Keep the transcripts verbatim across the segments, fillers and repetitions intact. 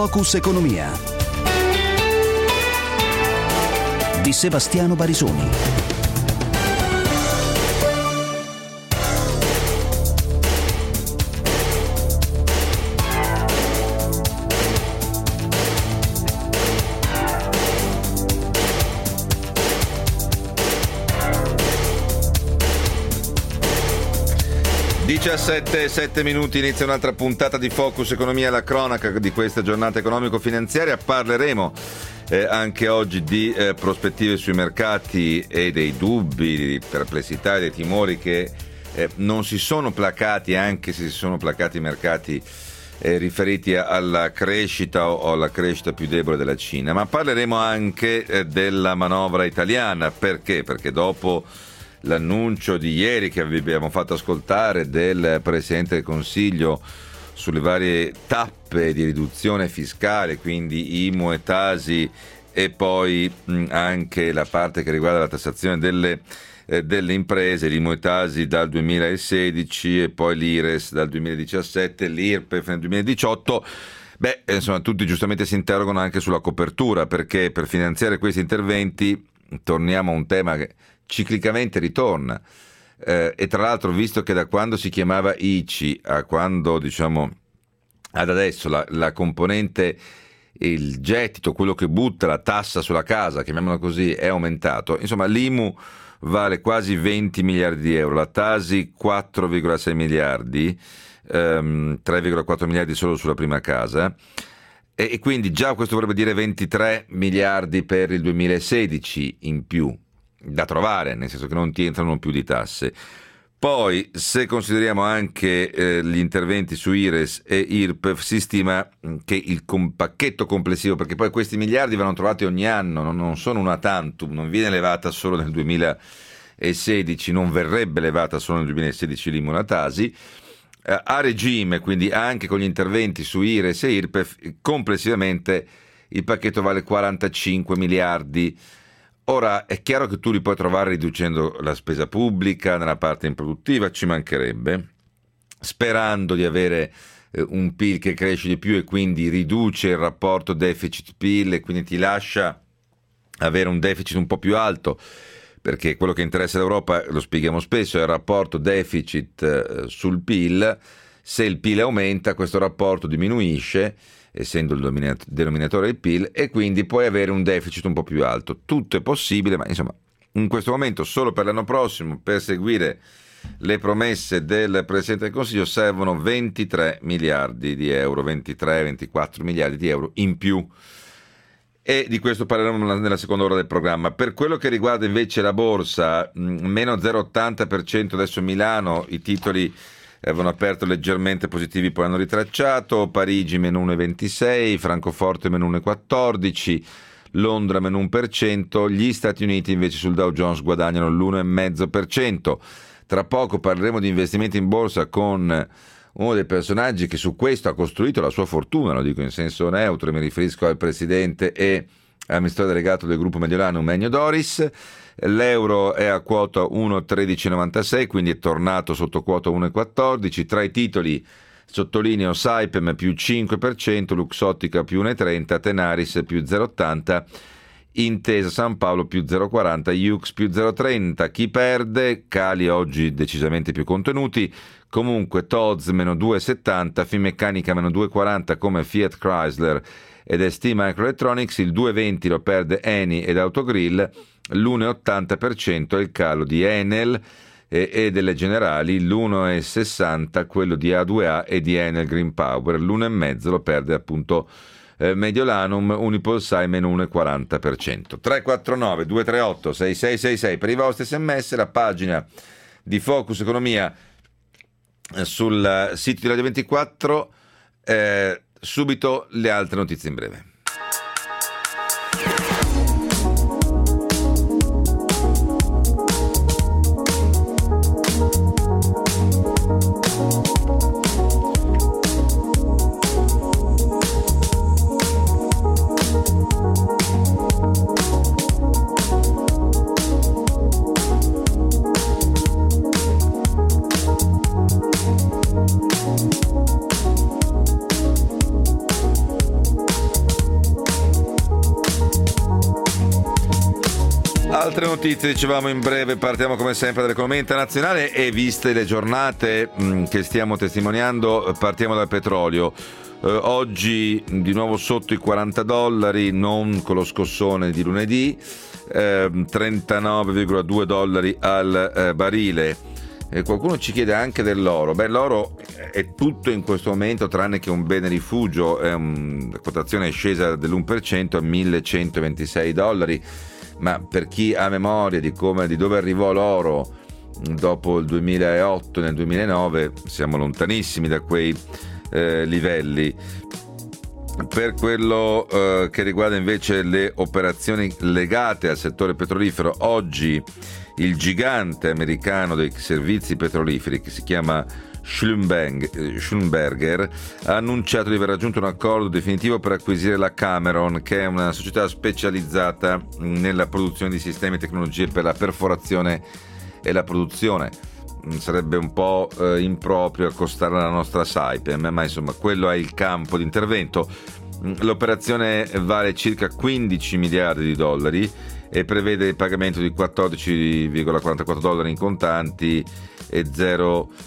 Focus Economia di Sebastiano Barisoni. diciassette e sette minuti, inizia un'altra puntata di Focus Economia, la cronaca di questa giornata economico-finanziaria. Parleremo eh, anche oggi di eh, prospettive sui mercati e dei dubbi, di perplessità e dei timori che eh, non si sono placati, anche se si sono placati i mercati eh, riferiti alla crescita o, o alla crescita più debole della Cina. Ma parleremo anche eh, della manovra italiana. Perché? Perché dopo l'annuncio di ieri che vi abbiamo fatto ascoltare del Presidente del Consiglio sulle varie tappe di riduzione fiscale, quindi I M U e Tasi, e poi mh, anche la parte che riguarda la tassazione delle, eh, delle imprese, l'I M U e Tasi dal duemilasedici e poi l'I R E S dal duemiladiciassette, l'I R P E F nel duemiladiciotto. Beh, insomma, tutti giustamente si interrogano anche sulla copertura, perché per finanziare questi interventi torniamo a un tema che ciclicamente ritorna, eh, e tra l'altro, visto che da quando si chiamava I C I a quando, diciamo, ad adesso la, la componente, il gettito, quello che butta, la tassa sulla casa, chiamiamola così, è aumentato, insomma l'I M U vale quasi venti miliardi di euro, la Tasi quattro virgola sei miliardi, ehm, tre virgola quattro miliardi solo sulla prima casa, e, e quindi già questo vorrebbe dire ventitré miliardi per il duemilasedici in più da trovare, nel senso che non ti entrano più di tasse. Poi, se consideriamo anche eh, gli interventi su I R E S e I R P E F, si stima che il com- pacchetto complessivo, perché poi questi miliardi vanno trovati ogni anno, non, non sono una tantum, non viene levata solo nel duemilasedici, non verrebbe levata solo nel duemilasedici l'I M U e la Tasi, eh, a regime, quindi anche con gli interventi su I R E S e I R P E F, complessivamente il pacchetto vale quarantacinque miliardi. Ora, è chiaro che tu li puoi trovare riducendo la spesa pubblica nella parte improduttiva, ci mancherebbe, sperando di avere eh, un P I L che cresce di più e quindi riduce il rapporto deficit-P I L e quindi ti lascia avere un deficit un po' più alto, perché quello che interessa l'Europa, lo spieghiamo spesso, è il rapporto deficit eh, sul P I L. Se il P I L aumenta, questo rapporto diminuisce, essendo il denominatore il P I L, e quindi puoi avere un deficit un po' più alto. Tutto è possibile, ma insomma in questo momento solo per l'anno prossimo, per seguire le promesse del Presidente del Consiglio, servono ventitré miliardi di euro, ventitré ventiquattro miliardi di euro in più, e di questo parleremo nella seconda ora del programma. Per quello che riguarda invece la borsa, meno zero virgola ottanta per cento adesso Milano, i titoli avevano aperto leggermente positivi, poi hanno ritracciato. Parigi meno uno virgola ventisei, Francoforte meno uno virgola quattordici, Londra meno uno per cento, gli Stati Uniti invece sul Dow Jones guadagnano l'uno virgola cinque per cento. Tra poco parleremo di investimenti in borsa con uno dei personaggi che su questo ha costruito la sua fortuna, lo dico in senso neutro, mi riferisco al presidente e amministratore delegato del gruppo Mediolanum, Eumenio Doris. L'euro è a quota uno virgola tredici novantasei, quindi è tornato sotto quota uno virgola quattordici. Tra i titoli sottolineo Saipem più cinque per cento, Luxottica più uno virgola trenta, Tenaris più zero virgola ottanta, Intesa San Paolo più zero virgola quaranta, Iux più zero virgola trenta. Chi perde? Cali oggi decisamente più contenuti, comunque T O Z meno due virgola settanta, Finmeccanica meno due virgola quaranta come Fiat Chrysler ed S T Microelectronics, il due virgola venti lo perde Eni ed Autogrill, l'uno virgola ottanta per cento è il calo di Enel e, e delle Generali, l'uno virgola sessanta quello di A due A e di Enel Green Power, l'uno virgola cinque lo perde appunto eh, Mediolanum, Unipolsai meno uno virgola quaranta per cento. tre quattro nove due tre otto sei sei sei sei per i vostri sms, la pagina di Focus Economia eh, sul sito di Radio ventiquattro. eh, subito le altre notizie in breve. Altre notizie, dicevamo in breve, partiamo come sempre dall'economia internazionale e viste le giornate mh, che stiamo testimoniando, partiamo dal petrolio. Eh, oggi di nuovo sotto i quaranta dollari, non con lo scossone di lunedì, eh, trentanove virgola due dollari al eh, barile. Eh, qualcuno ci chiede anche dell'oro. Beh, l'oro è tutto in questo momento tranne che un bene rifugio, è un, la quotazione è scesa dell'uno per cento a millecentoventisei dollari. Ma per chi ha memoria di come, di dove arrivò l'oro dopo il duemilaotto e nel duemilanove, siamo lontanissimi da quei eh, livelli. Per quello eh, che riguarda invece le operazioni legate al settore petrolifero, oggi il gigante americano dei servizi petroliferi, che si chiama Schlumberger, ha annunciato di aver raggiunto un accordo definitivo per acquisire la Cameron, che è una società specializzata nella produzione di sistemi e tecnologie per la perforazione e la produzione. Sarebbe un po' eh, improprio accostare alla nostra Saipem, ma insomma quello è il campo di intervento. L'operazione vale circa quindici miliardi di dollari e prevede il pagamento di quattordici virgola quarantaquattro dollari in contanti e zero virgola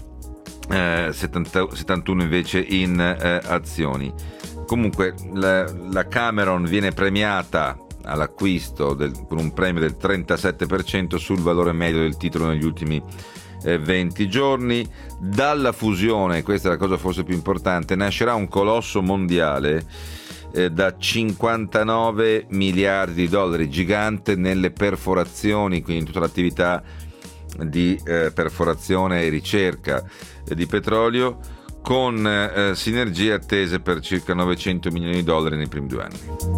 settantuno invece in eh, azioni. Comunque la, la Cameron viene premiata all'acquisto del, con un premio del trentasette per cento sul valore medio del titolo negli ultimi eh, venti giorni. Dalla fusione, questa è la cosa forse più importante, nascerà un colosso mondiale eh, da cinquantanove miliardi di dollari, gigante nelle perforazioni, quindi in tutta l'attività di eh, perforazione e ricerca eh, di petrolio, con eh, sinergie attese per circa novecento milioni di dollari nei primi due anni.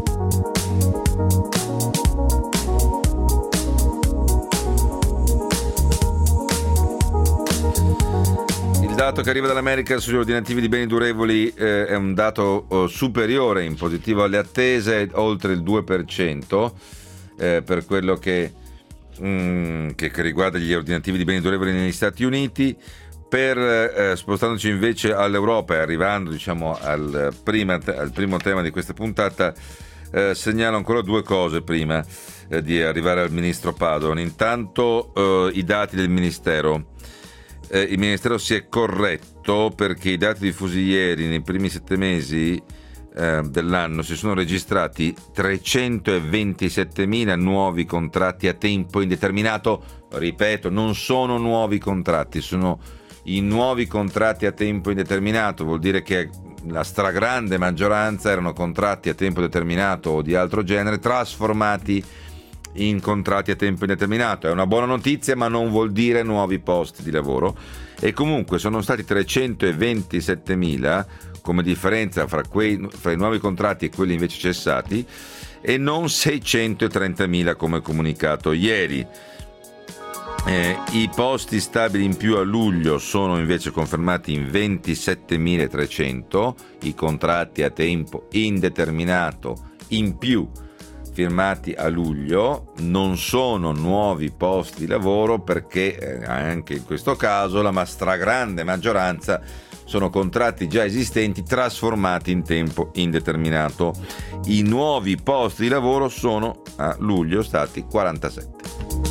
Il dato che arriva dall'America sugli ordinativi di beni durevoli eh, è un dato oh, superiore in positivo alle attese, oltre il due per cento eh, per quello che Mm, che, che riguarda gli ordinativi di beni durevoli negli Stati Uniti. Per eh, spostandoci invece all'Europa e arrivando diciamo al, prima, al primo tema di questa puntata, eh, segnalo ancora due cose prima eh, di arrivare al ministro Padoan. Intanto eh, i dati del ministero. Eh, il ministero si è corretto perché i dati diffusi ieri nei primi sette mesi Eh, dell'anno si sono registrati trecentoventisettemila nuovi contratti a tempo indeterminato. Ripeto, non sono nuovi contratti, sono i nuovi contratti a tempo indeterminato. Vuol dire che la stragrande maggioranza erano contratti a tempo determinato o di altro genere trasformati in contratti a tempo indeterminato. È una buona notizia, ma non vuol dire nuovi posti di lavoro. E comunque sono stati trecentoventisettemila come differenza fra, quei, fra i nuovi contratti e quelli invece cessati, e non seicentotrentamila come comunicato ieri. Eh, I posti stabili in più a luglio sono invece confermati in ventisettemilatrecento, i contratti a tempo indeterminato in più firmati a luglio non sono nuovi posti di lavoro, perché eh, anche in questo caso la stragrande maggioranza sono contratti già esistenti trasformati in tempo indeterminato. I nuovi posti di lavoro sono a luglio stati quarantasette.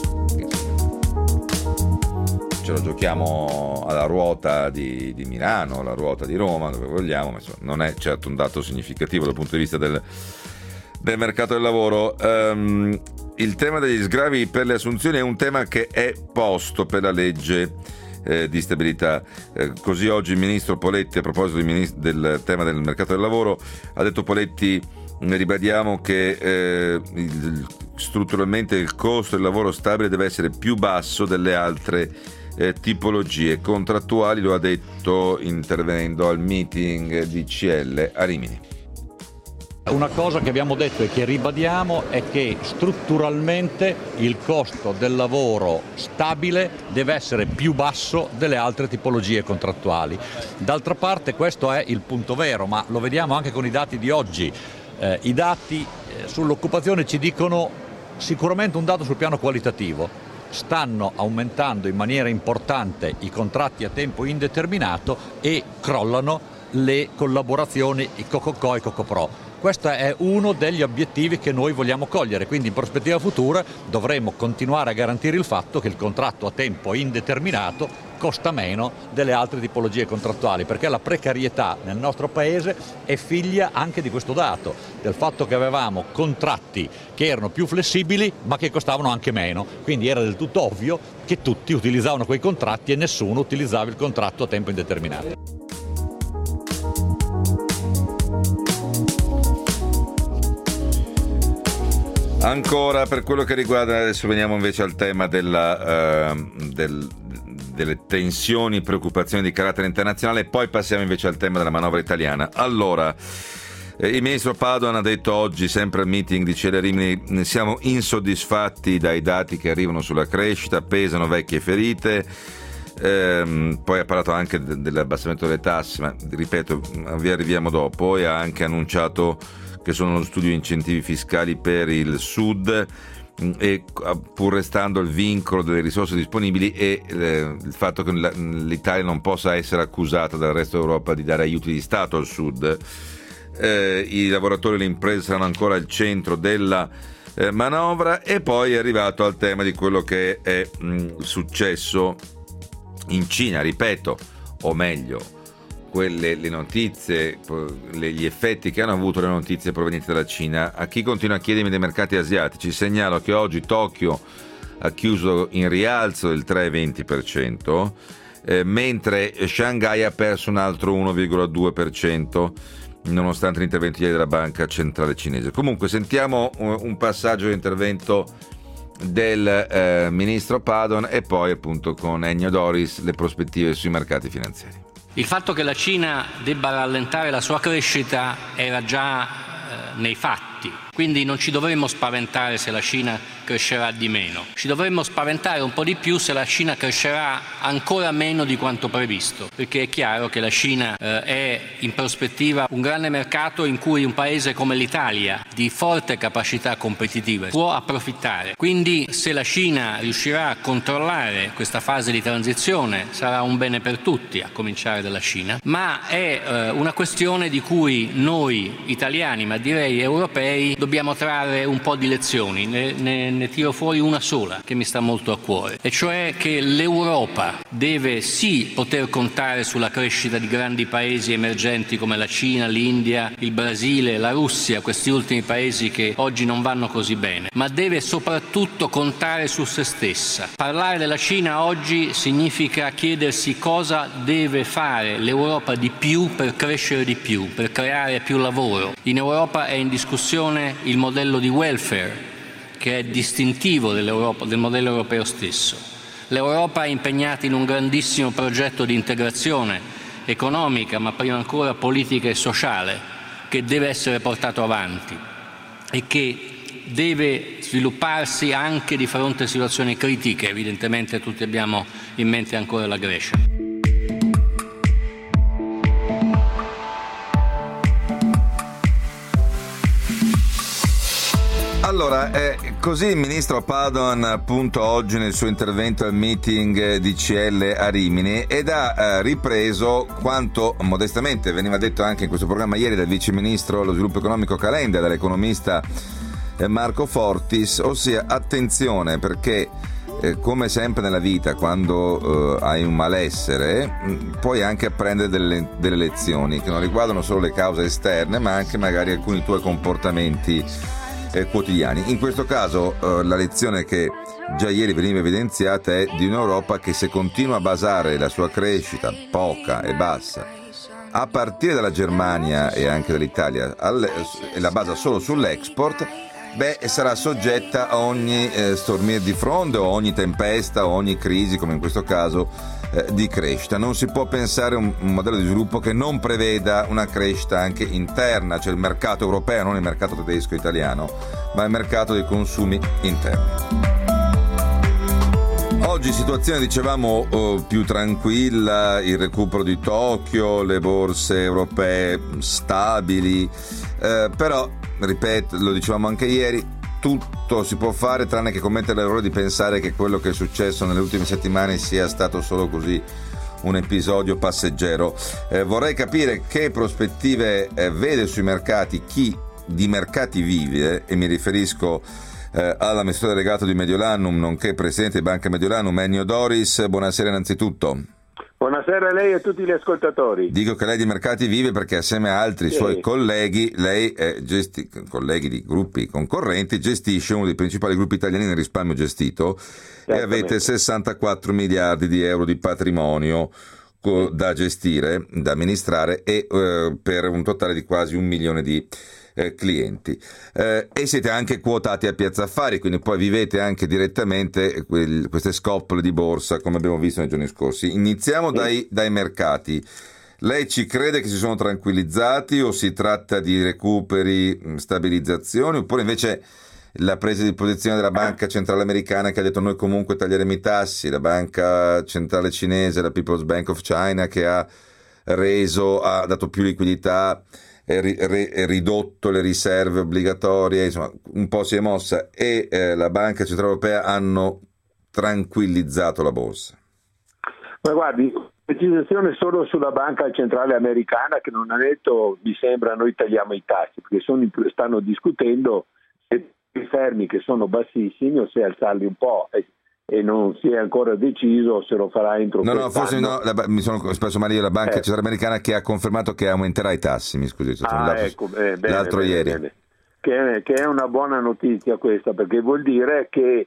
Ce lo giochiamo alla ruota di, di Milano, alla ruota di Roma, dove vogliamo, ma insomma, non è certo un dato significativo dal punto di vista del, del mercato del lavoro. Um, il tema degli sgravi per le assunzioni è un tema che è posto per la legge Eh, di stabilità. Eh, così oggi il ministro Poletti, a proposito del, ministro, del tema del mercato del lavoro, ha detto Poletti: ribadiamo che eh, il, strutturalmente il costo del lavoro stabile deve essere più basso delle altre eh, tipologie contrattuali. Lo ha detto intervenendo al meeting di C L a Rimini. Una cosa che abbiamo detto e che ribadiamo è che strutturalmente il costo del lavoro stabile deve essere più basso delle altre tipologie contrattuali. D'altra parte questo è il punto vero, ma lo vediamo anche con i dati di oggi. Eh, I dati eh, sull'occupazione ci dicono sicuramente un dato sul piano qualitativo. Stanno aumentando in maniera importante i contratti a tempo indeterminato e crollano le collaborazioni, i Cococò e Cocopro. Questo è uno degli obiettivi che noi vogliamo cogliere, quindi in prospettiva futura dovremo continuare a garantire il fatto che il contratto a tempo indeterminato costa meno delle altre tipologie contrattuali, perché la precarietà nel nostro paese è figlia anche di questo dato, del fatto che avevamo contratti che erano più flessibili ma che costavano anche meno, quindi era del tutto ovvio che tutti utilizzavano quei contratti e nessuno utilizzava il contratto a tempo indeterminato. Ancora per quello che riguarda, adesso veniamo invece al tema della, uh, del, delle tensioni e preoccupazioni di carattere internazionale, e poi passiamo invece al tema della manovra italiana. Allora, eh, il ministro Padoan ha detto oggi, sempre al meeting di C L Rimini, siamo insoddisfatti dai dati che arrivano sulla crescita, pesano vecchie ferite. Ehm, poi ha parlato anche de- dell'abbassamento delle tasse, ma ripeto, vi arriviamo dopo, e ha anche annunciato che sono uno studio di incentivi fiscali per il Sud, e pur restando il vincolo delle risorse disponibili e eh, il fatto che la, l'Italia non possa essere accusata dal resto d'Europa di dare aiuti di Stato al Sud. Eh, i lavoratori e le imprese saranno ancora al centro della eh, manovra, e poi è arrivato al tema di quello che è mh, successo in Cina, ripeto, o meglio, quelle le notizie, le, gli effetti che hanno avuto le notizie provenienti dalla Cina. A chi continua a chiedermi dei mercati asiatici, segnalo che oggi Tokyo ha chiuso in rialzo del tre virgola venti per cento, eh, mentre Shanghai ha perso un altro uno virgola due per cento, nonostante l'intervento ieri della banca centrale cinese. Comunque sentiamo un passaggio di intervento del eh, ministro Padoan, e poi appunto con Ennio Doris le prospettive sui mercati finanziari. Il fatto che la Cina debba rallentare la sua crescita era già eh, nei fatti, quindi non ci dovremmo spaventare se la Cina crescerà di meno. Ci dovremmo spaventare un po' di più se la Cina crescerà ancora meno di quanto previsto, perché è chiaro che la Cina eh, è in prospettiva un grande mercato in cui un paese come l'Italia, di forte capacità competitiva, può approfittare. Quindi se la Cina riuscirà a controllare questa fase di transizione sarà un bene per tutti, a cominciare dalla Cina, ma è eh, una questione di cui noi italiani, ma direi europei, dobbiamo trarre un po' di lezioni. Ne, ne, ne tiro fuori una sola che mi sta molto a cuore, e cioè che l'Europa deve sì poter contare sulla crescita di grandi paesi emergenti come la Cina, l'India, il Brasile, la Russia, questi ultimi paesi che oggi non vanno così bene, ma deve soprattutto contare su se stessa. Parlare della Cina oggi significa chiedersi cosa deve fare l'Europa di più per crescere di più, per creare più lavoro. In Europa è in discussione il modello di welfare, che è distintivo dell'Europa, del modello europeo stesso. L'Europa è impegnata in un grandissimo progetto di integrazione economica, ma prima ancora politica e sociale, che deve essere portato avanti e che deve svilupparsi anche di fronte a situazioni critiche. Evidentemente tutti abbiamo in mente ancora la Grecia. Allora, eh, così il ministro Padoan appunto oggi nel suo intervento al meeting di C L a Rimini, ed ha eh, ripreso quanto modestamente veniva detto anche in questo programma ieri dal vice ministro allo sviluppo economico Calenda e dall'economista eh, Marco Fortis, ossia attenzione, perché eh, come sempre nella vita, quando eh, hai un malessere mh, puoi anche apprendere delle, delle lezioni che non riguardano solo le cause esterne, ma anche magari alcuni tuoi comportamenti Eh, quotidiani. In questo caso eh, la lezione che già ieri veniva evidenziata è di un'Europa che, se continua a basare la sua crescita poca e bassa a partire dalla Germania e anche dall'Italia e la basa solo sull'export, beh, sarà soggetta a ogni eh, stormir di fronde o ogni tempesta o ogni crisi, come in questo caso eh, di crescita. Non si può pensare un, un modello di sviluppo che non preveda una crescita anche interna, cioè il mercato europeo, non il mercato tedesco italiano, ma il mercato dei consumi interni. Oggi situazione, dicevamo, oh, più tranquilla, il recupero di Tokyo, le borse europee stabili, eh, però ripeto, lo dicevamo anche ieri, tutto si può fare tranne che commettere l'errore di pensare che quello che è successo nelle ultime settimane sia stato solo così un episodio passeggero. Eh, vorrei capire che prospettive eh, vede sui mercati chi di Mercati Vivi, eh, e mi riferisco eh, all'amministratore delegato di Mediolanum, nonché presidente di Banca Mediolanum, Ennio Doris. Buonasera innanzitutto. Buonasera a lei e a tutti gli ascoltatori. Dico che lei di Mercati Vive perché assieme a altri sì. suoi colleghi, lei è gesti- colleghi di gruppi concorrenti, gestisce uno dei principali gruppi italiani nel risparmio gestito e avete sessantaquattro miliardi di euro di patrimonio co- da gestire, da amministrare e eh, per un totale di quasi un milione di Eh, clienti eh, e siete anche quotati a Piazza Affari, quindi poi vivete anche direttamente quel, queste scopole di borsa come abbiamo visto nei giorni scorsi. Iniziamo dai, dai mercati. Lei ci crede che si sono tranquillizzati o si tratta di recuperi, stabilizzazioni, oppure invece la presa di posizione della Banca Centrale Americana che ha detto noi comunque taglieremo i tassi, la Banca Centrale Cinese, la People's Bank of China che ha reso, ha dato più liquidità, è ridotto le riserve obbligatorie, insomma un po' si è mossa, e eh, la Banca Centrale Europea hanno tranquillizzato la borsa? Ma guardi, precisazione solo sulla Banca Centrale Americana che non ha detto mi sembra noi tagliamo i tassi, perché sono, stanno discutendo se i fermi che sono bassissimi o se alzarli un po', e, e non si è ancora deciso se lo farà entro no quest'anno. no forse no, la, mi sono espresso male io, la Banca eh. Centrale Americana che ha confermato che aumenterà i tassi, mi scusi, ah, l'altro, ecco, eh, bene, l'altro bene, ieri bene. Che, è, che è una buona notizia questa, perché vuol dire che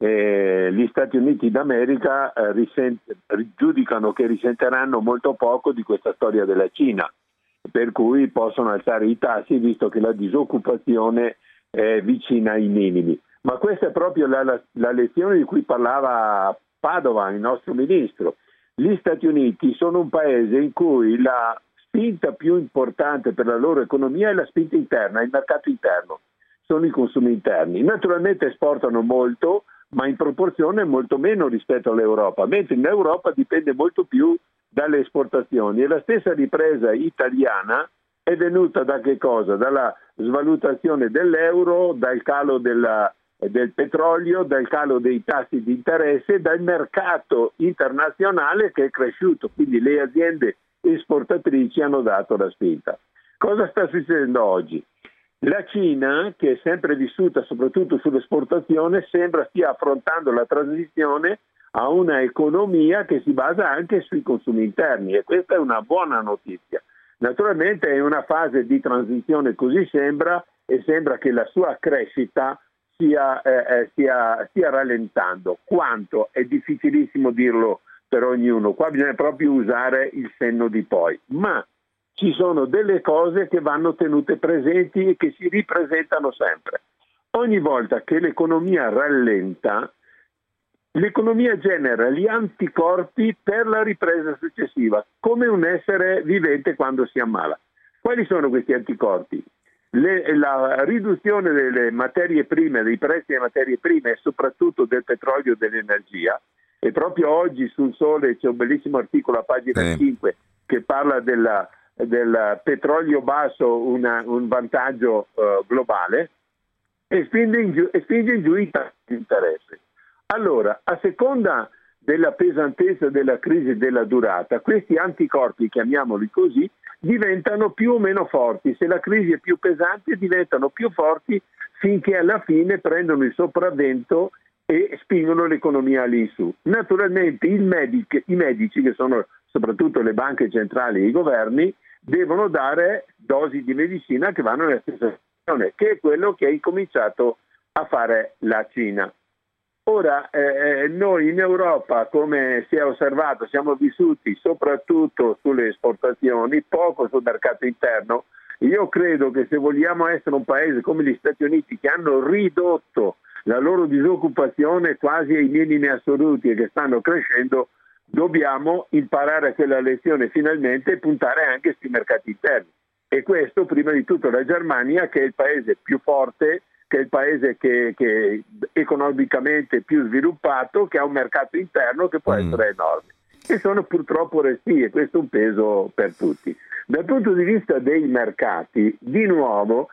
eh, gli Stati Uniti d'America eh, risent- giudicano che risentiranno molto poco di questa storia della Cina, per cui possono alzare i tassi visto che la disoccupazione è vicina ai minimi. Ma questa è proprio la, la, la lezione di cui parlava Padovan, il nostro ministro. Gli Stati Uniti sono un paese in cui la spinta più importante per la loro economia è la spinta interna, il mercato interno, sono i consumi interni. Naturalmente esportano molto, ma in proporzione molto meno rispetto all'Europa, mentre in Europa dipende molto più dalle esportazioni. E la stessa ripresa italiana è venuta da che cosa? Dalla svalutazione dell'euro, dal calo della del petrolio, dal calo dei tassi di interesse, dal mercato internazionale che è cresciuto, quindi le aziende esportatrici hanno dato la spinta. Cosa sta succedendo oggi? La Cina, che è sempre vissuta soprattutto sull'esportazione, sembra stia affrontando la transizione a una economia che si basa anche sui consumi interni, e questa è una buona notizia. Naturalmente è una fase di transizione, così sembra, e sembra che la sua crescita Stia, eh, stia, stia rallentando. Quanto? È difficilissimo dirlo per ognuno, qua bisogna proprio usare il senno di poi, ma ci sono delle cose che vanno tenute presenti e che si ripresentano sempre. Ogni volta che l'economia rallenta, l'economia genera gli anticorpi per la ripresa successiva, come un essere vivente quando si ammala. Quali sono questi anticorpi? Le, la riduzione delle materie prime, dei prezzi delle materie prime e soprattutto del petrolio e dell'energia, e proprio oggi sul Sole c'è un bellissimo articolo a pagina eh. cinque che parla della, del petrolio basso, una, un vantaggio uh, globale, e spinge in giù, e spinge in giù i tassi di interesse. Allora, a seconda della pesantezza della crisi e della durata, questi anticorpi, chiamiamoli così, diventano più o meno forti. Se la crisi è più pesante, diventano più forti finché alla fine prendono il sopravvento e spingono l'economia all'insù. Naturalmente il medic, i medici, che sono soprattutto le banche centrali e i governi, devono dare dosi di medicina che vanno nella stessa direzione, che è quello che ha incominciato a fare la Cina. Ora, eh, noi in Europa, come si è osservato, siamo vissuti soprattutto sulle esportazioni, poco sul mercato interno. Io credo che se vogliamo essere un paese come gli Stati Uniti, che hanno ridotto la loro disoccupazione quasi ai minimi assoluti e che stanno crescendo, dobbiamo imparare quella lezione finalmente e puntare anche sui mercati interni. E questo prima di tutto la Germania, che è il paese più forte, che è il paese che, che economicamente più sviluppato, che ha un mercato interno che può mm. essere enorme. E sono purtroppo restie, questo è un peso per tutti. Dal punto di vista dei mercati, di nuovo,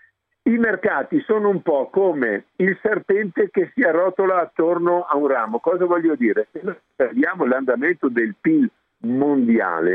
i mercati sono un po' come il serpente che si arrotola attorno a un ramo. Cosa voglio dire? Se noi osserviamo l'andamento del P I L mondiale,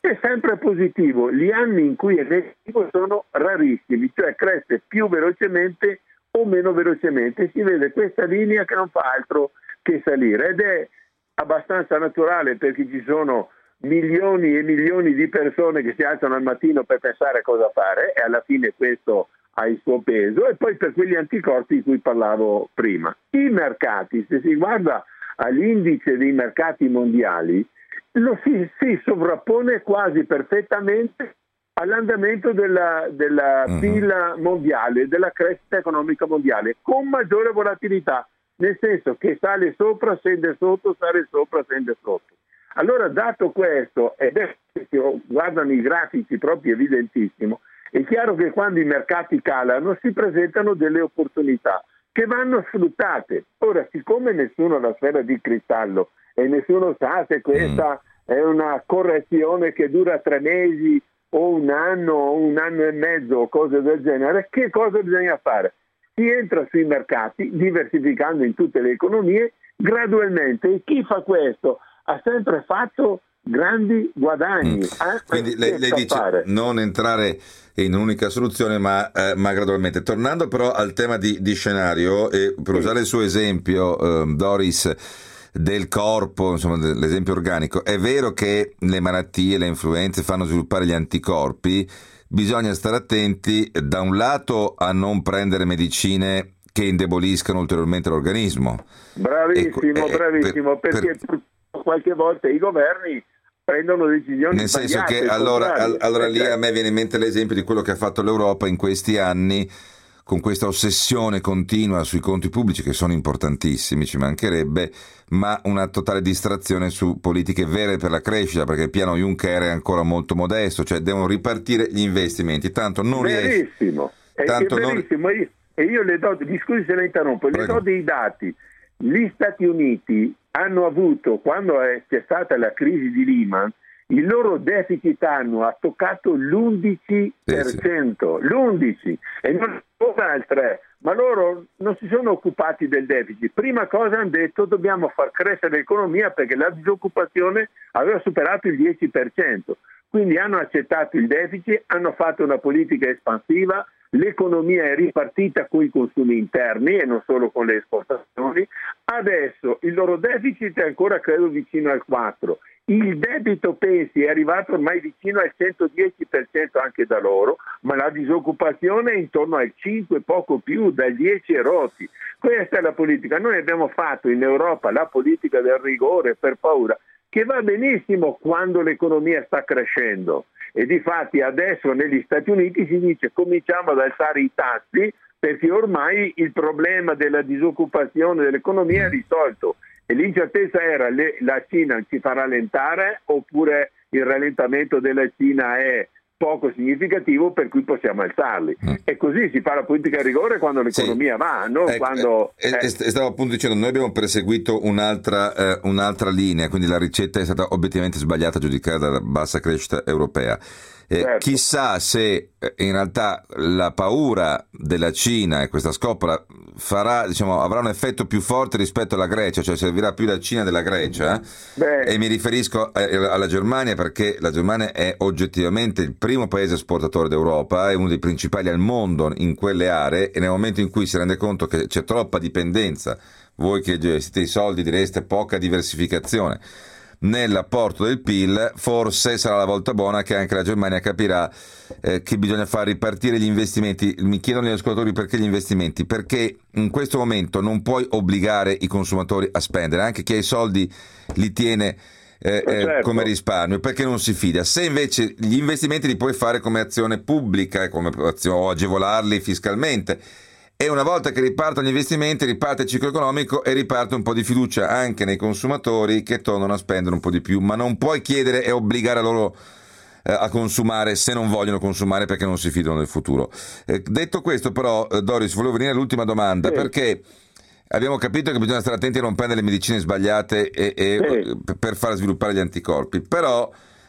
è sempre positivo. Gli anni in cui è negativo sono rarissimi, cioè cresce più velocemente o meno velocemente. Si vede questa linea che non fa altro che salire, ed è abbastanza naturale, perché ci sono milioni e milioni di persone che si alzano al mattino per pensare a cosa fare, e alla fine questo ha il suo peso. E poi per quegli anticorpi di cui parlavo prima, i mercati, se si guarda all'indice dei mercati mondiali, lo si, si sovrappone quasi perfettamente all'andamento della, della uh-huh. P I L mondiale, della crescita economica mondiale, con maggiore volatilità, nel senso che sale sopra, scende sotto, sale sopra, scende sotto. Allora, dato questo, ed è che guardano i grafici proprio evidentissimo, è chiaro che quando i mercati calano si presentano delle opportunità che vanno sfruttate. Ora, siccome nessuno ha la sfera di cristallo e nessuno sa se questa mm. è una correzione che dura tre mesi o un anno o un anno e mezzo o cose del genere, che cosa bisogna fare? Si entra sui mercati diversificando in tutte le economie gradualmente, e chi fa questo ha sempre fatto grandi guadagni. Mm. Quindi lei, lei dice fare. non entrare in un'unica soluzione, ma, eh, ma gradualmente. Tornando però al tema di, di scenario, e per sì. usare il suo esempio, eh, Doris, del corpo, insomma l'esempio organico, è vero che le malattie, le influenze fanno sviluppare gli anticorpi. Bisogna stare attenti da un lato a non prendere medicine che indeboliscano ulteriormente l'organismo. Bravissimo, e, bravissimo, per, perché per, qualche volta i governi prendono decisioni nel senso sbagliate, che allora, all, allora lì a me viene in mente l'esempio di quello che ha fatto l'Europa in questi anni, con questa ossessione continua sui conti pubblici, che sono importantissimi, ci mancherebbe, ma una totale distrazione su politiche vere per la crescita, perché il piano Juncker è ancora molto modesto, cioè devono ripartire gli investimenti, tanto non riesce. Verissimo, tanto è, è verissimo. Non... E io le do, mi scusi se la interrompo, le do dei dati. Gli Stati Uniti hanno avuto, quando è, c'è stata la crisi di Lehman, il loro deficit annuo ha toccato l'undici per cento, sì, sì. l'undici, e non il tre, ma loro non si sono occupati del deficit. Prima cosa hanno detto: dobbiamo far crescere l'economia, perché la disoccupazione aveva superato il dieci per cento. Quindi hanno accettato il deficit, hanno fatto una politica espansiva, l'economia è ripartita con i consumi interni e non solo con le esportazioni. Adesso il loro deficit è ancora, credo, vicino al quattro. Il debito, pensi, è arrivato ormai vicino al centodieci per cento anche da loro, ma la disoccupazione è intorno al cinque, poco più, dal dieci e rotti. Questa è la politica. Noi abbiamo fatto in Europa la politica del rigore per paura, che va benissimo quando l'economia sta crescendo. E difatti adesso negli Stati Uniti si dice: cominciamo ad alzare i tassi, perché ormai il problema della disoccupazione dell'economia è risolto. E l'incertezza era: le, la Cina ci fa rallentare, oppure il rallentamento della Cina è poco significativo, per cui possiamo alzarli. Mm. E così si fa la politica a rigore quando l'economia sì. va, non ecco, quando... Eh, eh. Stavo appunto dicendo, noi abbiamo perseguito un'altra, eh, un'altra linea, quindi la ricetta è stata obiettivamente sbagliata, giudicata dalla bassa crescita europea. Eh, certo. Chissà se in realtà la paura della Cina e questa scoppola farà, diciamo, avrà un effetto più forte rispetto alla Grecia, cioè servirà più la Cina della Grecia. Beh. E mi riferisco alla Germania, perché la Germania è oggettivamente il primo paese esportatore d'Europa, è uno dei principali al mondo in quelle aree, e nel momento in cui si rende conto che c'è troppa dipendenza, voi che gestite i soldi direste poca diversificazione nell'apporto del P I L, forse sarà la volta buona che anche la Germania capirà eh, che bisogna far ripartire gli investimenti. Mi chiedono gli ascoltatori perché gli investimenti, perché in questo momento non puoi obbligare i consumatori a spendere, anche chi ha i soldi li tiene eh, certo. eh, come risparmio, perché non si fida. Se invece gli investimenti li puoi fare come azione pubblica, come azione, o agevolarli fiscalmente, e una volta che ripartono gli investimenti, riparte il ciclo economico e riparte un po' di fiducia anche nei consumatori, che tornano a spendere un po' di più. Ma non puoi chiedere e obbligare loro eh, a consumare se non vogliono consumare, perché non si fidano del futuro. Eh, detto questo, però, eh, Doris, volevo venire all'ultima domanda, sì. perché abbiamo capito che bisogna stare attenti a non prendere le medicine sbagliate e, e, sì. per far sviluppare gli anticorpi, però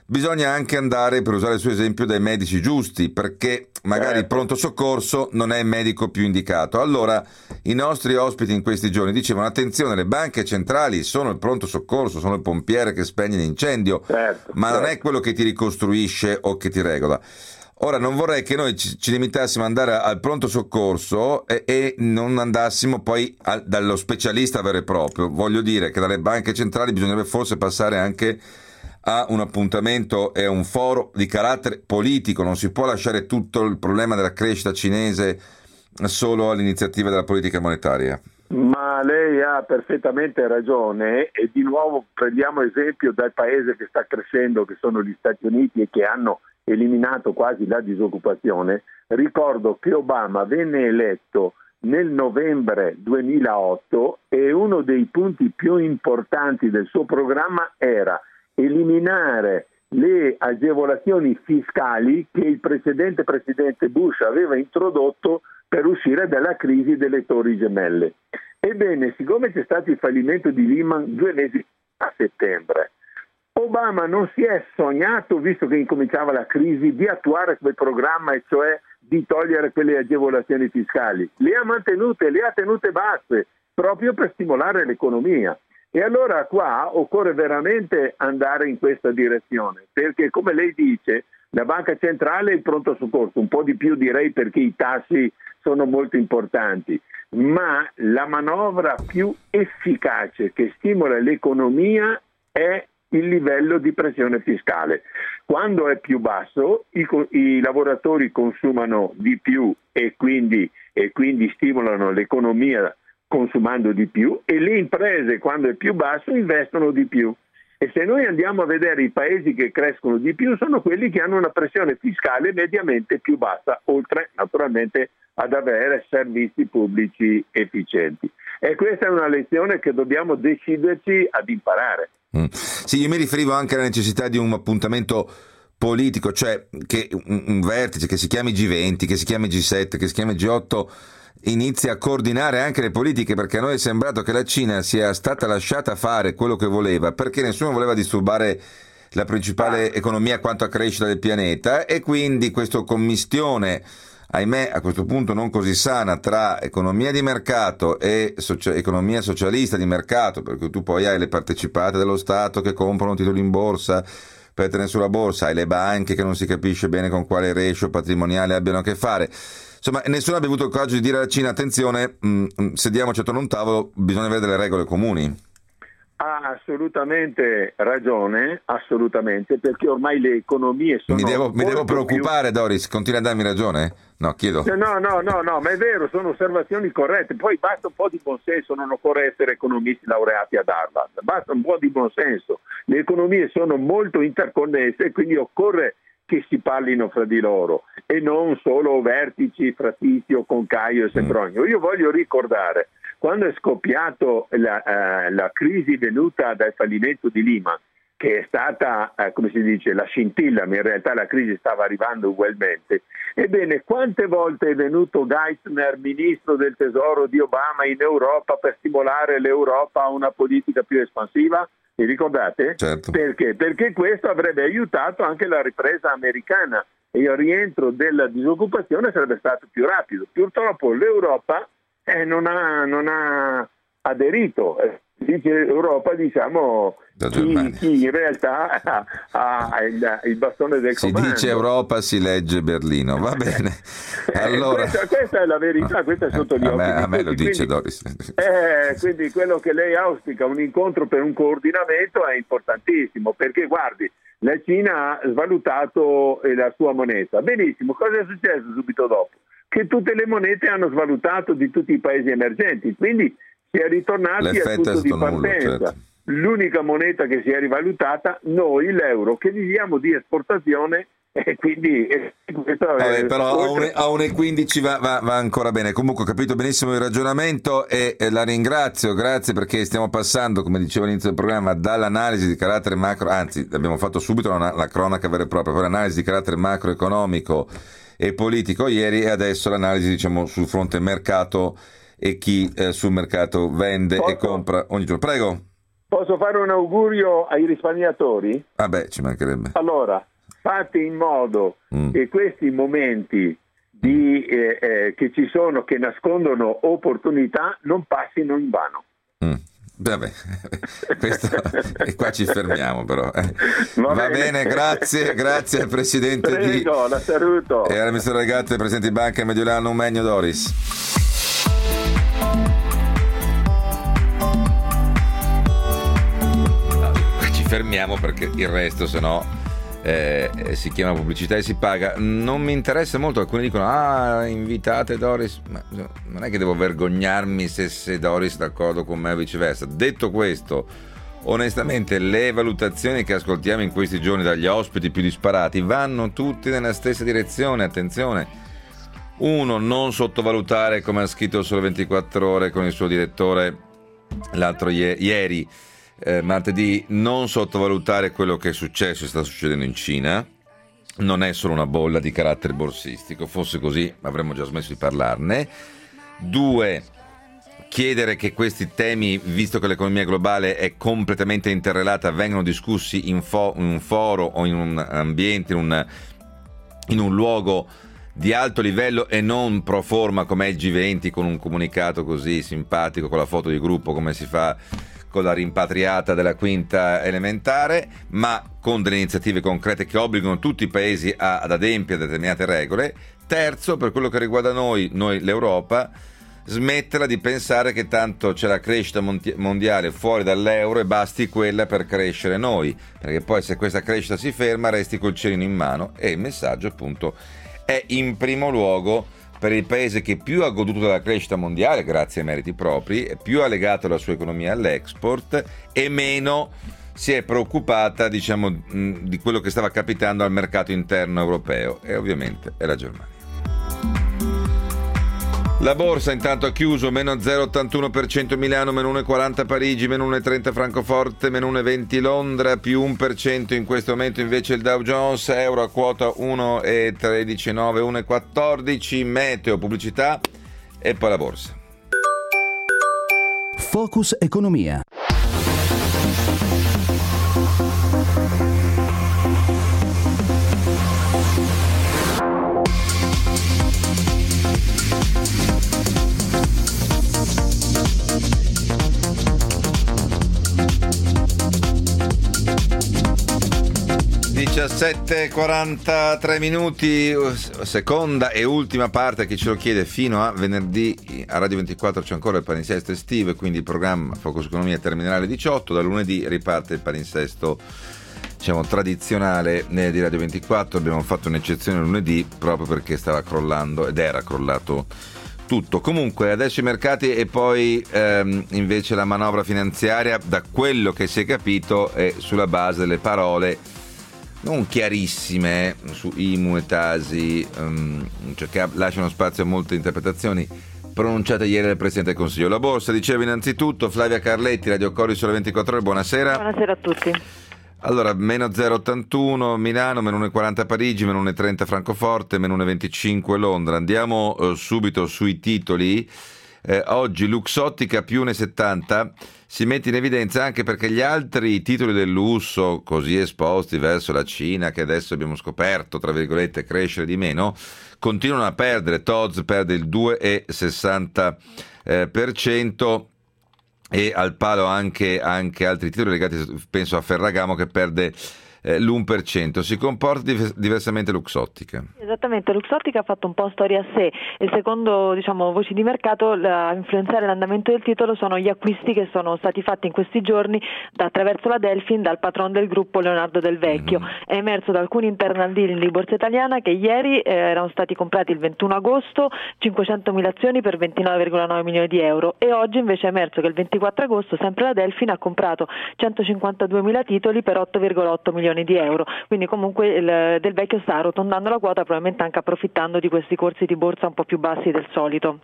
bisogna anche andare, per usare il suo esempio, dai medici giusti, perché magari il pronto soccorso non è il medico più indicato. Allora i nostri ospiti in questi giorni dicevano: attenzione, le banche centrali sono il pronto soccorso, sono il pompiere che spegne l'incendio, certo, ma certo. non è quello che ti ricostruisce o che ti regola. Ora, non vorrei che noi ci, ci limitassimo ad andare al pronto soccorso e, e non andassimo poi al, dallo specialista vero e proprio. Voglio dire che dalle banche centrali bisognerebbe forse passare anche a un appuntamento e un foro di carattere politico. Non si può lasciare tutto il problema della crescita cinese solo all'iniziativa della politica monetaria. Ma lei ha perfettamente ragione, e di nuovo prendiamo esempio dal paese che sta crescendo, che sono gli Stati Uniti, e che hanno eliminato quasi la disoccupazione. Ricordo che Obama venne eletto nel novembre duemilaotto e uno dei punti più importanti del suo programma era eliminare le agevolazioni fiscali che il precedente presidente Bush aveva introdotto per uscire dalla crisi delle Torri Gemelle. Ebbene, siccome c'è stato il fallimento di Lehman due mesi a settembre, Obama non si è sognato, visto che incominciava la crisi, di attuare quel programma, e cioè di togliere quelle agevolazioni fiscali. Le ha mantenute, le ha tenute basse, proprio per stimolare l'economia. E allora qua occorre veramente andare in questa direzione, perché come lei dice, la banca centrale è il pronto soccorso, un po' di più direi, perché i tassi sono molto importanti, ma la manovra più efficace che stimola l'economia è il livello di pressione fiscale. Quando è più basso, i, i lavoratori consumano di più e quindi, e quindi stimolano l'economia consumando di più, e le imprese, quando è più basso, investono di più. E se noi andiamo a vedere i paesi che crescono di più, sono quelli che hanno una pressione fiscale mediamente più bassa, oltre naturalmente ad avere servizi pubblici efficienti. E questa è una lezione che dobbiamo deciderci ad imparare. Mm. Sì, io mi riferivo anche alla necessità di un appuntamento politico, cioè che un, un vertice che si chiami G venti, che si chiami G sette, che si chiami G otto inizi a coordinare anche le politiche, perché a noi è sembrato che la Cina sia stata lasciata fare quello che voleva, perché nessuno voleva disturbare la principale economia quanto a crescita del pianeta, e quindi questa commistione, ahimè a questo punto non così sana, tra economia di mercato e socia- economia socialista di mercato, perché tu poi hai le partecipate dello Stato che comprano titoli in borsa per tenere sulla borsa, hai le banche che non si capisce bene con quale ratio patrimoniale abbiano a che fare. Insomma, nessuno ha avuto il coraggio di dire alla Cina: attenzione, mh, sediamoci attorno a un tavolo, bisogna avere delle regole comuni. Ha assolutamente ragione, assolutamente, perché ormai le economie sono... Mi devo, mi devo preoccupare, più... Doris, continui a darmi ragione? No, chiedo. No, no, no, no, ma è vero, sono osservazioni corrette, poi basta un po' di buonsenso, non occorre essere economisti laureati ad Harvard, basta un po' di buonsenso. Le economie sono molto interconnesse e quindi occorre che si parlino fra di loro e non solo vertici fra Tizio, Concaio e Sempronio. Mm. Io voglio ricordare, quando è scoppiato la, uh, la crisi venuta dal fallimento di Lehman, che è stata, uh, come si dice, la scintilla, ma in realtà la crisi stava arrivando ugualmente, ebbene, quante volte è venuto Geithner, ministro del tesoro di Obama, in Europa per stimolare l'Europa a una politica più espansiva? Vi ricordate? Certo. Perché? Perché questo avrebbe aiutato anche la ripresa americana e il rientro della disoccupazione sarebbe stato più rapido. Purtroppo l'Europa eh, non ha, non ha aderito. Eh, dice Europa, diciamo, chi, chi in realtà ha, ha il, il bastone del si comando. Si dice Europa, si legge Berlino, va bene. Allora... Eh, questa, questa è la verità, questa è sotto gli a occhi. Me, a me quindi, lo dice quindi, Doris. Eh, quindi quello che lei auspica, un incontro per un coordinamento, è importantissimo, perché guardi, la Cina ha svalutato la sua moneta. Benissimo, cosa è successo subito dopo? Che tutte le monete hanno svalutato di tutti i paesi emergenti, quindi si è ritornati L'effetto al punto di partenza. Nullo, certo. L'unica moneta che si è rivalutata, noi l'euro, che viviamo di esportazione, e quindi eh, questo Vabbè, è, però oltre... a uno virgola quindici va, va, va ancora bene. Comunque ho capito benissimo il ragionamento e, e la ringrazio, grazie, perché stiamo passando, come dicevo all'inizio del programma, dall'analisi di carattere macro, anzi abbiamo fatto subito la, la cronaca vera e propria, poi l'analisi di carattere macroeconomico e politico ieri, e adesso l'analisi, diciamo, sul fronte mercato e chi eh, sul mercato vende Posso? e compra ogni giorno. Prego. Posso fare un augurio ai risparmiatori? Vabbè, ci mancherebbe. Allora, fate in modo mm. che questi momenti di, eh, eh, che ci sono, che nascondono opportunità, non passino in vano. Mm. Vabbè, questo, e qua ci fermiamo però. Eh. Va, Va bene. bene, grazie, grazie al presidente Prego, di... la saluto. E all'amministratore delegato del presidente di Banca Mediolanum, Nummenio Doris. No, ci fermiamo perché il resto, se no... Eh, si chiama pubblicità e si paga. Non mi interessa molto, alcuni dicono ah, invitate Doris, ma non è che devo vergognarmi se, se Doris è d'accordo con me o viceversa. Detto questo, onestamente le valutazioni che ascoltiamo in questi giorni dagli ospiti più disparati vanno tutti nella stessa direzione. Attenzione, uno, non sottovalutare, come ha scritto Sole ventiquattro Ore con il suo direttore l'altro ie- ieri Eh, martedì, non sottovalutare quello che è successo e sta succedendo in Cina. Non è solo una bolla di carattere borsistico, fosse così avremmo già smesso di parlarne. Due, chiedere che questi temi, visto che l'economia globale è completamente interrelata, vengano discussi in, fo- in un foro o in un ambiente, in un, in un luogo di alto livello e non pro forma come il G venti con un comunicato così simpatico con la foto di gruppo come si fa con la rimpatriata della quinta elementare, ma con delle iniziative concrete che obbligano tutti i paesi a, ad adempiere a determinate regole. Terzo, per quello che riguarda noi, noi l'Europa, smetterla di pensare che tanto c'è la crescita mondiale fuori dall'euro e basti quella per crescere noi, perché poi se questa crescita si ferma resti col cerino in mano. E il messaggio appunto è in primo luogo per il paese che più ha goduto della crescita mondiale grazie ai meriti propri, è più ha legato la sua economia all'export e meno si è preoccupata, diciamo, di quello che stava capitando al mercato interno europeo, e ovviamente è la Germania. La borsa intanto ha chiuso meno zero virgola ottantuno per cento Milano, meno uno virgola quaranta Parigi, meno uno virgola trenta Francoforte, meno uno virgola venti Londra, più uno per cento in questo momento invece il Dow Jones, euro a quota uno virgola tredici nove, uno virgola quattordici, meteo, pubblicità e poi la borsa. Focus Economia. diciassette e quarantatré minuti, seconda e ultima parte, chi ce lo chiede, fino a venerdì a Radio ventiquattro c'è ancora il palinsesto estivo e quindi il programma Focus Economia terminerà alle diciotto. Da lunedì riparte il palinsesto, diciamo, tradizionale di Radio ventiquattro. Abbiamo fatto un'eccezione lunedì proprio perché stava crollando ed era crollato tutto. Comunque adesso i mercati e poi ehm, invece la manovra finanziaria, da quello che si è capito, è sulla base delle parole non chiarissime su I M U e Tasi, um, cioè che lasciano spazio a molte interpretazioni, pronunciate ieri dal Presidente del Consiglio. La borsa, diceva innanzitutto Flavia Carletti, Radio Cori Sole ventiquattro Ore, buonasera. Buonasera a tutti. Allora, meno zero virgola ottantuno Milano, meno uno virgola quaranta Parigi, meno uno virgola trenta Francoforte, meno uno virgola venticinque Londra. Andiamo eh, subito sui titoli. Eh, oggi Luxottica più uno virgola settanta si mette in evidenza anche perché gli altri titoli del lusso così esposti verso la Cina, che adesso abbiamo scoperto tra virgolette crescere di meno, continuano a perdere. Tod's perde il due virgola sessanta per cento e al palo anche, anche altri titoli legati, penso a Ferragamo, che perde eh, l'uno per cento. Si comporta div- diversamente Luxottica. Esattamente, Luxottica ha fatto un po' storia a sé e secondo, diciamo, voci di mercato a influenzare l'andamento del titolo sono gli acquisti che sono stati fatti in questi giorni da, attraverso la Delfin dal patron del gruppo Leonardo Del Vecchio. Mm-hmm. È emerso da alcuni internal deal di borsa italiana che ieri eh, erano stati comprati il ventuno agosto cinquecentomila azioni per ventinove virgola nove milioni di euro e oggi invece è emerso che il ventiquattro agosto sempre la Delfin ha comprato centocinquantaduemila titoli per otto virgola otto milioni di euro, quindi comunque il Del Vecchio sta arrotondando la quota, probabilmente anche approfittando di questi corsi di borsa un po' più bassi del solito.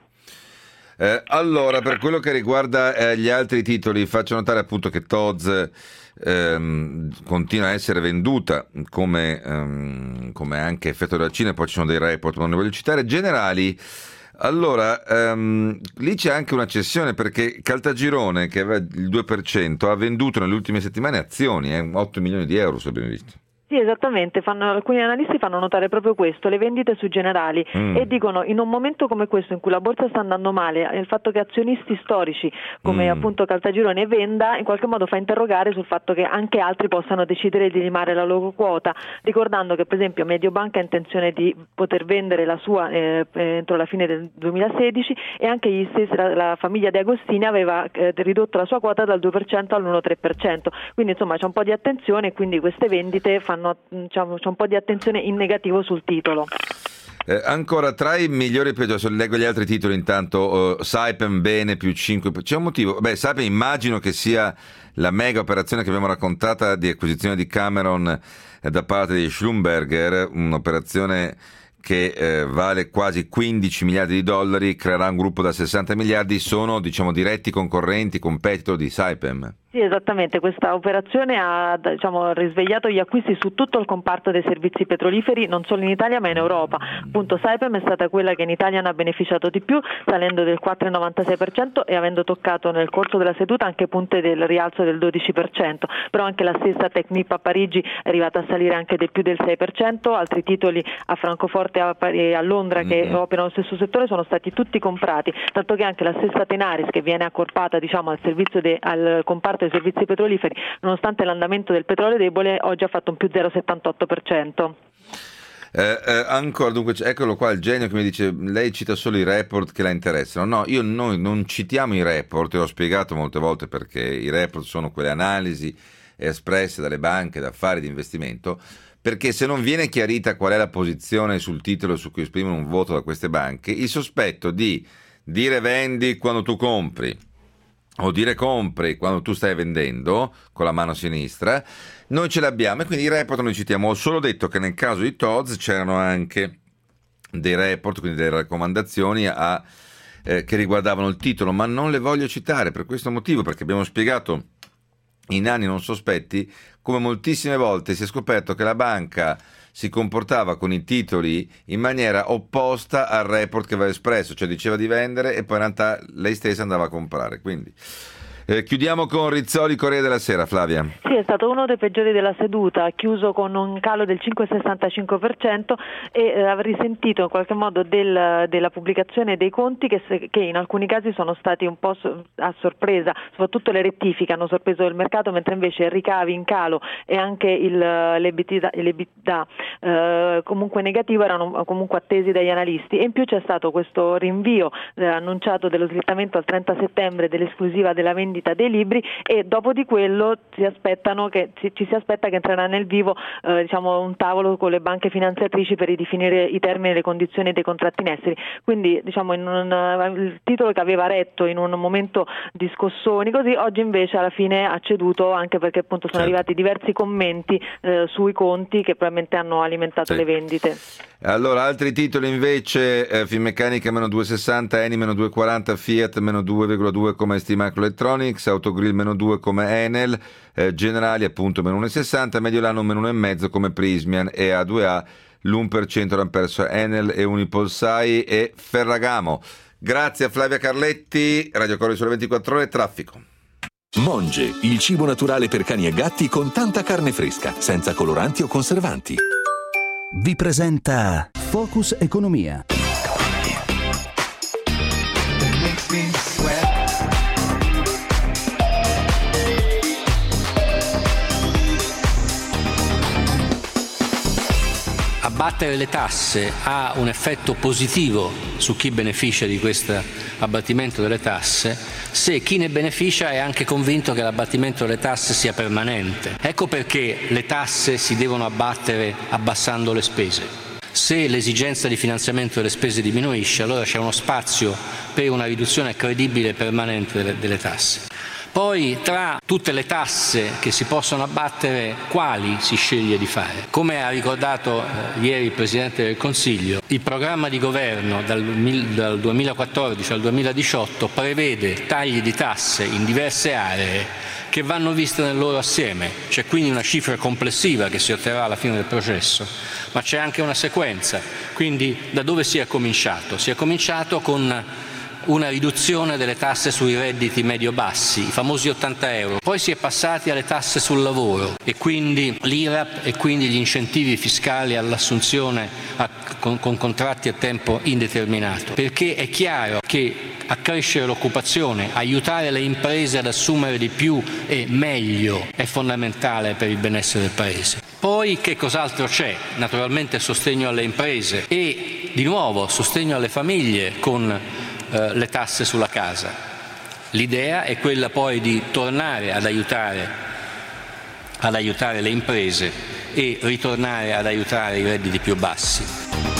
Eh, allora, per quello che riguarda eh, gli altri titoli, faccio notare appunto che Tod's ehm, continua a essere venduta come, ehm, come anche effetto della Cina, poi ci sono dei report, non ne voglio citare. Generali Allora, um, lì c'è anche una cessione perché Caltagirone, che aveva il due per cento, ha venduto nelle ultime settimane azioni, eh, otto milioni di euro se abbiamo visto. Sì, esattamente, fanno, alcuni analisti fanno notare proprio questo, le vendite su Generali, mm. e dicono in un momento come questo in cui la borsa sta andando male, il fatto che azionisti storici come mm. appunto Caltagirone venda in qualche modo fa interrogare sul fatto che anche altri possano decidere di limare la loro quota, ricordando che per esempio Mediobanca ha intenzione di poter vendere la sua eh, entro la fine del duemilasedici e anche gli stessi, la, la famiglia De Agostini aveva eh, ridotto la sua quota dal due per cento all'uno virgola tre per cento, quindi insomma c'è un po' di attenzione e quindi queste vendite fanno Diciamo, c'è un po' di attenzione in negativo sul titolo. Eh, ancora tra i migliori peggio, leggo gli altri titoli intanto. uh, Saipem bene più cinque, c'è un motivo. Beh, Saipem immagino che sia la mega operazione che abbiamo raccontata di acquisizione di Cameron eh, da parte di Schlumberger, un'operazione che eh, vale quasi quindici miliardi di dollari, creerà un gruppo da sessanta miliardi, sono diciamo diretti concorrenti, competitor di Saipem. Sì, esattamente, questa operazione ha diciamo, risvegliato gli acquisti su tutto il comparto dei servizi petroliferi, non solo in Italia ma in Europa. Appunto Saipem è stata quella che in Italia ne ha beneficiato di più, salendo del quattro virgola novantasei per cento e avendo toccato nel corso della seduta anche punte del rialzo del dodici per cento, però anche la stessa Technip a Parigi è arrivata a salire anche del più del sei per cento, altri titoli a Francoforte e a Londra che mm-hmm. operano nello stesso settore sono stati tutti comprati, tanto che anche la stessa Tenaris, che viene accorpata diciamo, al, servizio de, al comparto dei servizi petroliferi, nonostante l'andamento del petrolio debole, oggi ha fatto un più zero virgola settantotto per cento. Eh, eh, ancora, dunque, eccolo qua il genio che mi dice lei cita solo i report che la interessano. No, io noi non citiamo i report, e ho spiegato molte volte perché i report sono quelle analisi espresse dalle banche d'affari di investimento, perché se non viene chiarita qual è la posizione sul titolo su cui esprimono un voto da queste banche, il sospetto di dire vendi quando tu compri o dire compri quando tu stai vendendo con la mano sinistra, noi ce l'abbiamo e quindi i report noi citiamo. Ho solo detto che nel caso di T O Z c'erano anche dei report, quindi delle raccomandazioni a, eh, che riguardavano il titolo, ma non le voglio citare per questo motivo, perché abbiamo spiegato in anni non sospetti come moltissime volte si è scoperto che la banca si comportava con i titoli in maniera opposta al report che aveva espresso, cioè diceva di vendere e poi in realtà lei stessa andava a comprare. Quindi eh, chiudiamo con Rizzoli, Corriere della Sera. Flavia. Sì, è stato uno dei peggiori della seduta, chiuso con un calo del cinque virgola sessantacinque per cento e eh, ha risentito in qualche modo del, della pubblicazione dei conti che, se, che in alcuni casi sono stati un po' so, a sorpresa, soprattutto le rettifiche hanno sorpreso il mercato, mentre invece i ricavi in calo e anche il, l'EBITDA, l'EBITDA eh, comunque negativo erano comunque attesi dagli analisti, e in più c'è stato questo rinvio eh, annunciato dello slittamento al trenta settembre dell'esclusiva della vendita dei libri, e dopo di quello si aspettano che ci, ci si aspetta che entrerà nel vivo eh, diciamo un tavolo con le banche finanziatrici per ridefinire i termini e le condizioni dei contratti in essere. Quindi diciamo in un, il titolo che aveva retto in un momento di scossoni così, oggi invece alla fine ha ceduto, anche perché appunto sono certo. arrivati diversi commenti eh, sui conti che probabilmente hanno alimentato sì. le vendite. Allora, altri titoli invece, eh, Finmeccanica meno due virgola sessanta, Eni meno due virgola quaranta, Fiat meno due virgola due come S T Microelectronics, Autogrill meno due come Enel, eh, Generali appunto meno uno virgola sessanta, Mediolano meno uno virgola cinque come Prismian e A due A l'uno per cento l'hanno perso Enel e Unipolsai e Ferragamo. Grazie a Flavia Carletti, Radio Corriere Sole ventiquattro Ore, traffico. Monge, il cibo naturale per cani e gatti con tanta carne fresca, senza coloranti o conservanti. Vi presenta Focus Economia. Abbattere le tasse ha un effetto positivo su chi beneficia di questo abbattimento delle tasse se chi ne beneficia è anche convinto che l'abbattimento delle tasse sia permanente. Ecco perché le tasse si devono abbattere abbassando le spese. Se l'esigenza di finanziamento delle spese diminuisce, allora c'è uno spazio per una riduzione credibile e permanente delle, delle tasse. Poi, tra tutte le tasse che si possono abbattere, quali si sceglie di fare? Come ha ricordato eh, ieri il Presidente del Consiglio, il programma di governo dal, dal duemilaquattordici al duemiladiciotto prevede tagli di tasse in diverse aree che vanno viste nel loro assieme. C'è quindi una cifra complessiva che si otterrà alla fine del processo, ma c'è anche una sequenza. Quindi da dove si è cominciato? Si è cominciato con una riduzione delle tasse sui redditi medio-bassi, i famosi ottanta euro. Poi si è passati alle tasse sul lavoro e quindi l'I R A P e quindi gli incentivi fiscali all'assunzione a, con, con contratti a tempo indeterminato, perché è chiaro che accrescere l'occupazione, aiutare le imprese ad assumere di più e meglio è fondamentale per il benessere del Paese. Poi che cos'altro c'è? Naturalmente sostegno alle imprese e di nuovo sostegno alle famiglie con eh, le tasse sulla casa. L'idea è quella poi di tornare ad aiutare, ad aiutare le imprese e ritornare ad aiutare i redditi più bassi.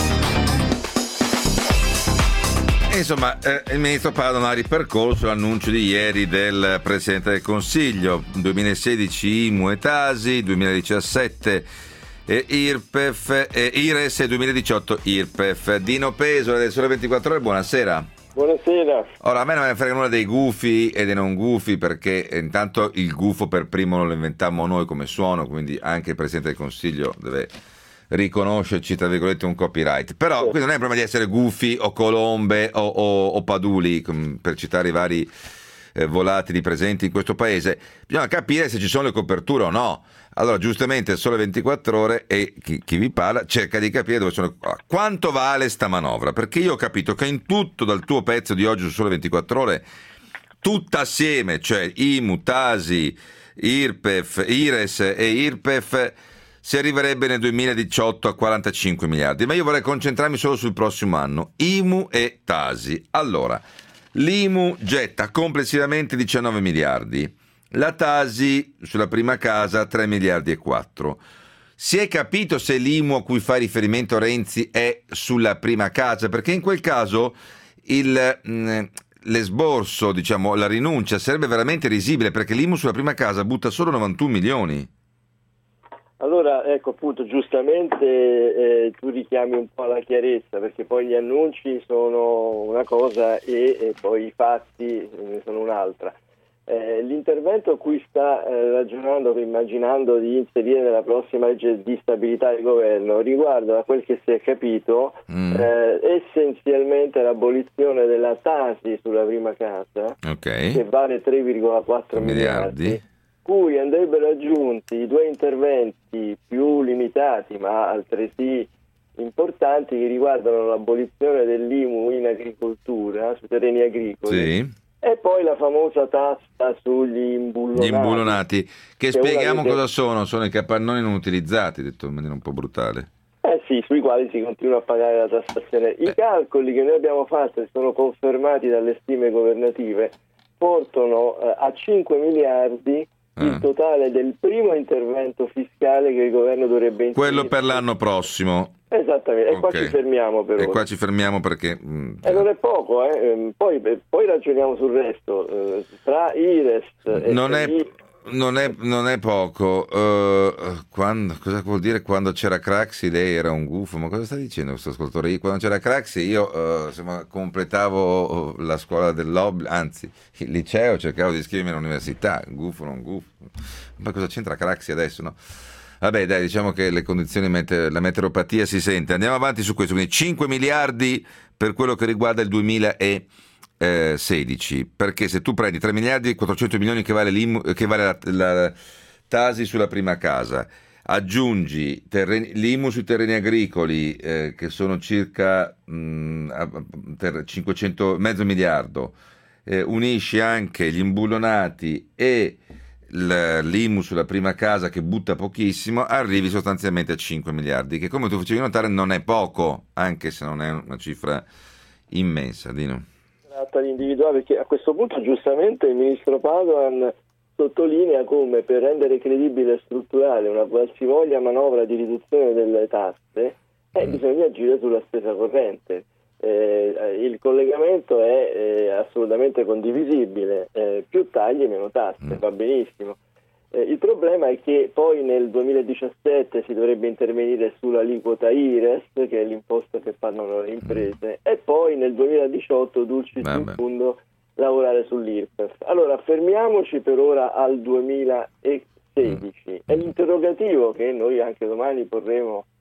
Insomma, eh, il ministro Padoan ha ripercorso l'annuncio di ieri del Presidente del Consiglio, duemilasedici I M U e Tasi, duemiladiciassette eh, I R P E F, eh, I R E S e duemiladiciotto I R P E F. Dino Peso del Sole ventiquattro Ore, buonasera. Buonasera. Ora, a me non me ne frega nulla dei gufi e dei non gufi, perché intanto il gufo per primo non lo inventammo noi come suono, quindi anche il Presidente del Consiglio deve riconoscerci, tra virgolette, un copyright. Però qui non è il problema di essere gufi o colombe o, o, o paduli, per citare i vari eh, volatili presenti in questo paese. Bisogna capire se ci sono le coperture o no. Allora, giustamente, il Sole ventiquattro Ore e chi, chi vi parla cerca di capire dove sono. Quanto vale sta manovra? Perché io ho capito che in tutto, dal tuo pezzo di oggi su Sole ventiquattro Ore, tutta assieme, cioè I M U, Tasi, I R P E F, I R E S e I R P E F, si arriverebbe nel duemiladiciotto a quarantacinque miliardi, ma io vorrei concentrarmi solo sul prossimo anno. I M U e Tasi. Allora, l'I M U getta complessivamente diciannove miliardi, la Tasi sulla prima casa tre miliardi e quattro. Si è capito se l'I M U a cui fa riferimento Renzi è sulla prima casa? Perché in quel caso il mh, l'esborso, diciamo, la rinuncia sarebbe veramente risibile, perché l'I M U sulla prima casa butta solo novantuno milioni. Allora, ecco, appunto, giustamente eh, tu richiami un po' la chiarezza, perché poi gli annunci sono una cosa e, e poi i fatti sono un'altra. Eh, l'intervento a cui sta eh, ragionando, immaginando di inserire nella prossima legge di stabilità del governo, riguarda, da quel che si è capito, mm. eh, essenzialmente l'abolizione della Tasi sulla prima casa, okay, che vale tre virgola quattro miliardi. miliardi. Cui andrebbero aggiunti due interventi più limitati ma altresì importanti che riguardano l'abolizione dell'I M U in agricoltura, sui terreni agricoli, sì, e poi la famosa tassa sugli imbullonati. Gli imbullonati, che, che spieghiamo cosa sono, sono i capannoni non utilizzati, detto in maniera un po' brutale. Eh sì, sui quali si continua a pagare la tassazione. I eh. calcoli che noi abbiamo fatto e sono confermati dalle stime governative portano eh, a cinque miliardi il totale del primo intervento fiscale che il governo dovrebbe inserire. Quello per l'anno prossimo. Esattamente, e okay, qua ci fermiamo per E ora. qua ci fermiamo perché... Mh, e non è poco, eh. poi, poi ragioniamo sul resto. Eh, tra I R E S e... Non è... Non è, non è poco. Uh, quando, cosa vuol dire quando c'era Craxi lei era un gufo? Ma cosa sta dicendo questo ascoltatore? Quando c'era Craxi io uh, insomma, completavo la scuola dell'obbligo, anzi il liceo, cercavo di iscrivermi all'università, gufo non gufo. Ma cosa c'entra Craxi adesso? No? Vabbè dai, diciamo che le condizioni, meter- la meteoropatia si sente. Andiamo avanti su questo, quindi cinque miliardi per quello che riguarda il duemilasedici, perché se tu prendi tre miliardi e quattrocento milioni che vale, l'I M U, che vale la, la Tasi sulla prima casa, aggiungi terreni, l'I M U sui terreni agricoli eh, che sono circa mh, cinquecento, mezzo miliardo, eh, unisci anche gli imbullonati e l'I M U sulla prima casa che butta pochissimo, arrivi sostanzialmente a cinque miliardi, che come tu facevi notare non è poco, anche se non è una cifra immensa. Dino. Tratta di individuare, perché a questo punto giustamente il ministro Padoan sottolinea come per rendere credibile e strutturale una qualsivoglia manovra di riduzione delle tasse eh, mm. bisogna agire sulla spesa corrente. Eh, il collegamento è eh, assolutamente condivisibile, eh, più tagli meno tasse, mm. va benissimo. Eh, il problema è che poi nel duemiladiciassette si dovrebbe intervenire sull'aliquota I R E S, che è l'imposta che pagano le imprese, e poi nel duemiladiciotto, dulcis in fundo, lavorare sull'I R P E F. Allora, fermiamoci per ora al duemilasedici. Mm. È l'interrogativo che noi anche domani porremo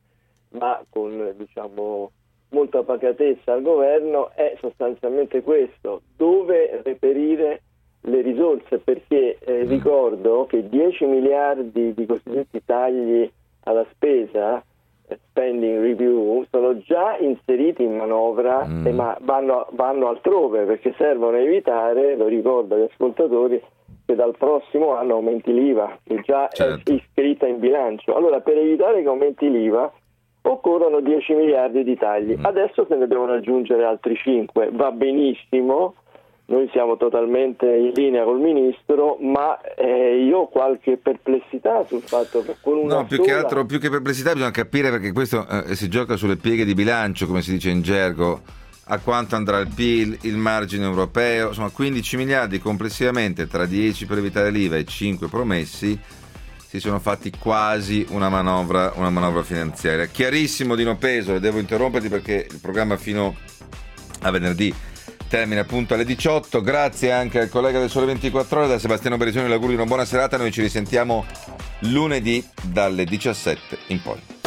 ma con diciamo molta pacatezza al governo, è sostanzialmente questo: dove reperire le risorse, perché eh, ricordo che dieci miliardi di cosiddetti tagli alla spesa, spending review, sono già inseriti in manovra, mm. e ma vanno, vanno altrove, perché servono a evitare, lo ricordo agli ascoltatori, che dal prossimo anno aumenti l'I V A, che già certo. è iscritta in bilancio. Allora, per evitare che aumenti l'I V A occorrono dieci miliardi di tagli, mm. adesso se ne devono aggiungere altri cinque, va benissimo, noi siamo totalmente in linea col ministro, ma eh, io ho qualche perplessità sul fatto che con una no, più sola... che altro, più che perplessità bisogna capire, perché questo eh, si gioca sulle pieghe di bilancio, come si dice in gergo, a quanto andrà il P I L, il margine europeo, insomma quindici miliardi complessivamente, tra dieci per evitare l'I V A e cinque promessi, si sono fatti quasi una manovra, una manovra finanziaria. Chiarissimo Dino Pesaro, devo interromperti perché il programma fino a venerdì termina appunto alle diciotto. Grazie anche al collega del Sole ventiquattro Ore, da Sebastiano Berisoni, l'augurio di una buona serata. Noi ci risentiamo lunedì dalle diciassette in poi.